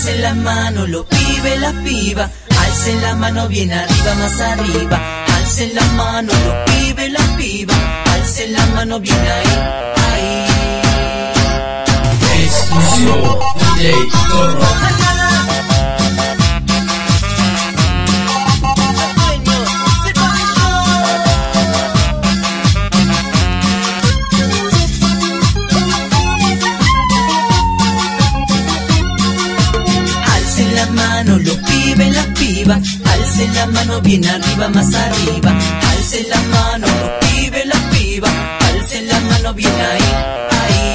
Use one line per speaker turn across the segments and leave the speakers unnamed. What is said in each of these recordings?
Alcen las manos los pibes, las pibas. Alcen las manos bien arriba, más arriba. Alcen las manos los pibes, las pibas. Alcen las manos bien ahí, ahí.
Exclusivo DJ Zorro.
Alcen las manos los pibes, las pibas. Alcen las manos bien arriba, más arriba. Alcen las manos los pibes, las pibas. Alcen las manos bien ahí, ahí.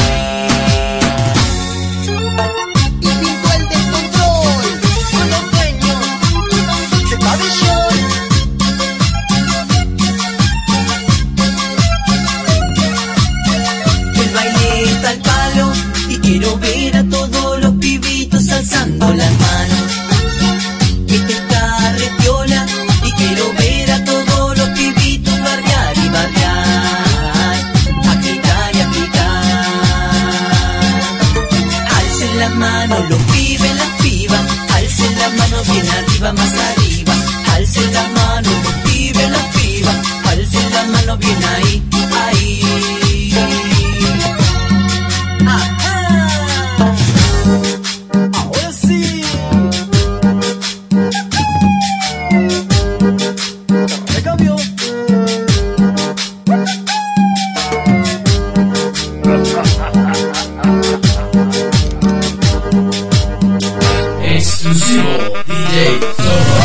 Quiero ver a todos los pibitos alzando las manos. Este está re piola y quiero ver a todos los pibitos bardear y bardear, agitar y agitar. Alcen las manos los pibes, las pibas. Alcen las manos bien arriba, más arriba. Alcen las manos los pibes, las pibas. Alcen las manos bien ahí, ahí.
Exclusivo DJ Zorro.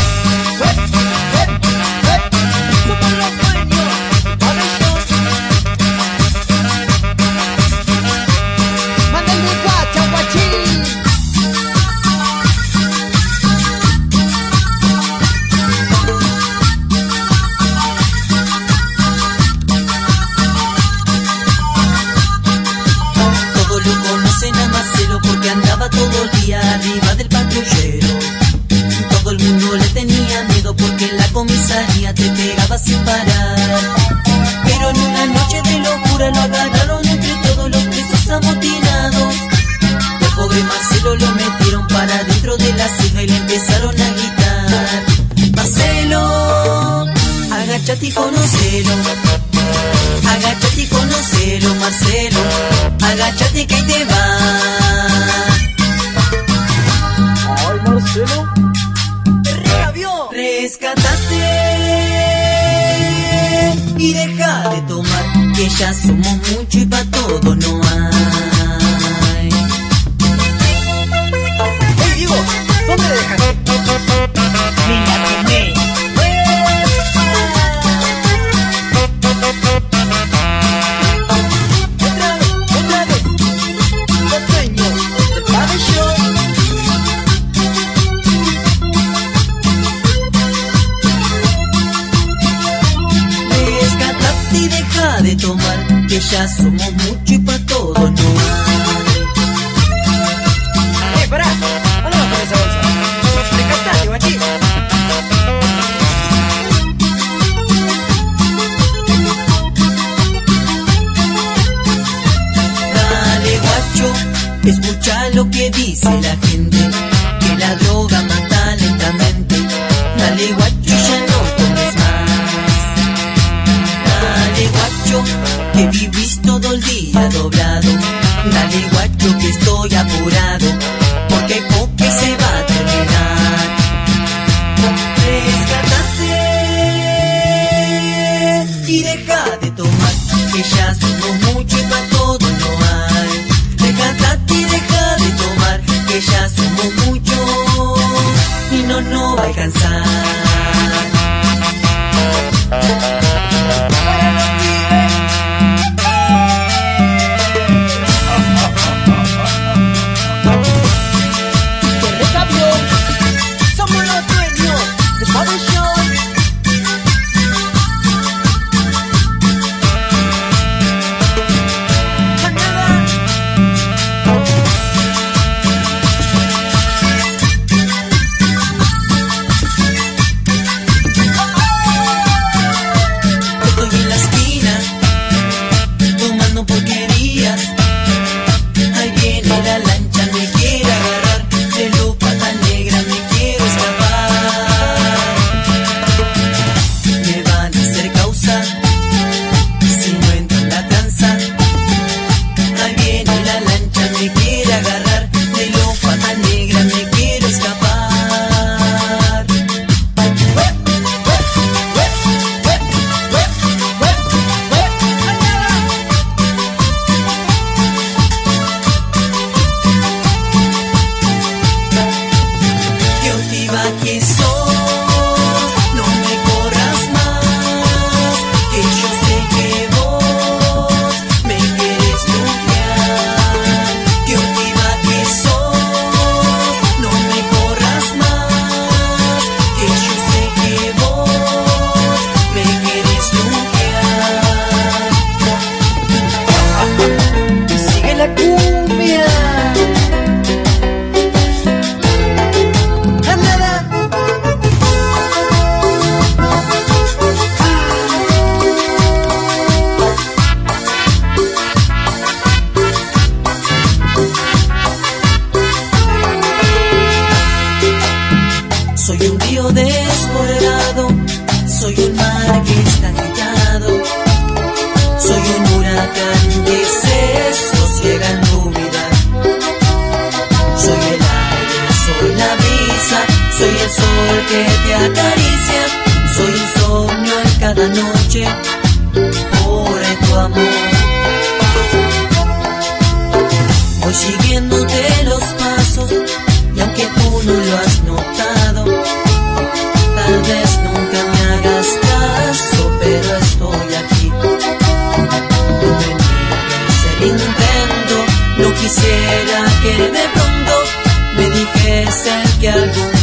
Todos lo conocen a Marcelo porque andaba todo el día arriba del patrullero. Todo el mundo le tenía miedo porque en la comisaría te pegaba sin parar. Pero en una noche de locura lo agarraron entre todos los presos amotinados. El pobre Marcelo lo metieron para dentro de la celda y le empezaron a gritar: Marcelo, agáchate y conocelo. Agáchate y conocelo, Marcelo. Agáchate que ahí te va.
Ay, Marcelo.
Rescatate y deja de tomar, que ya somos mucho y pa' todo no hay.
Hey, Diego, ¿dónde le dejaste? Me la tomé. Otra vez. Costeño del pabellón.
Rescatate y deja de tomar, que ya somos mucho y pa' todo no hay.
Pará, ¿dónde vas con esa bolsa? Rescatate, guachín.
Dale guacho, escucha lo que dice la gente, que la droga mata lentamente. Dale guacho, ya no tomes más. Dale guacho, que vivís todo el día doblado. Dale guacho, que estoy apurado, porque hay poco y se va a terminar. Rescatate y deja de tomar, que ya somos mucho y pa' todo no hay. Rescatate y deja de tomar, que ya somos muchos y no va a alcanzar.
¡Qué recambio! ¡Somos los dueños del pabellón!
Soy el sol que te acaricia, soy insomnio en cada noche por tu amor. Voy siguiéndote los pasos y aunque tú no lo has notado, tal vez nunca me hagas caso, pero estoy aquí. No me niegues el intento, no quisiera que de pronto me dijese que algún